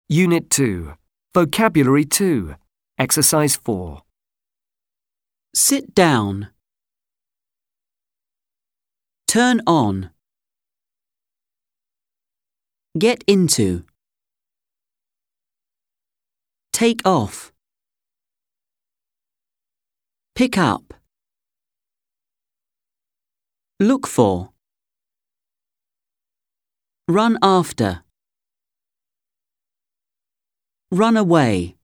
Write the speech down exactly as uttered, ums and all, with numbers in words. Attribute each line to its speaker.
Speaker 1: Unit two. Vocabulary two. Exercise four.
Speaker 2: Sit down. Turn on. Get into. Take off. Pick up. Look for. Run after. Run away.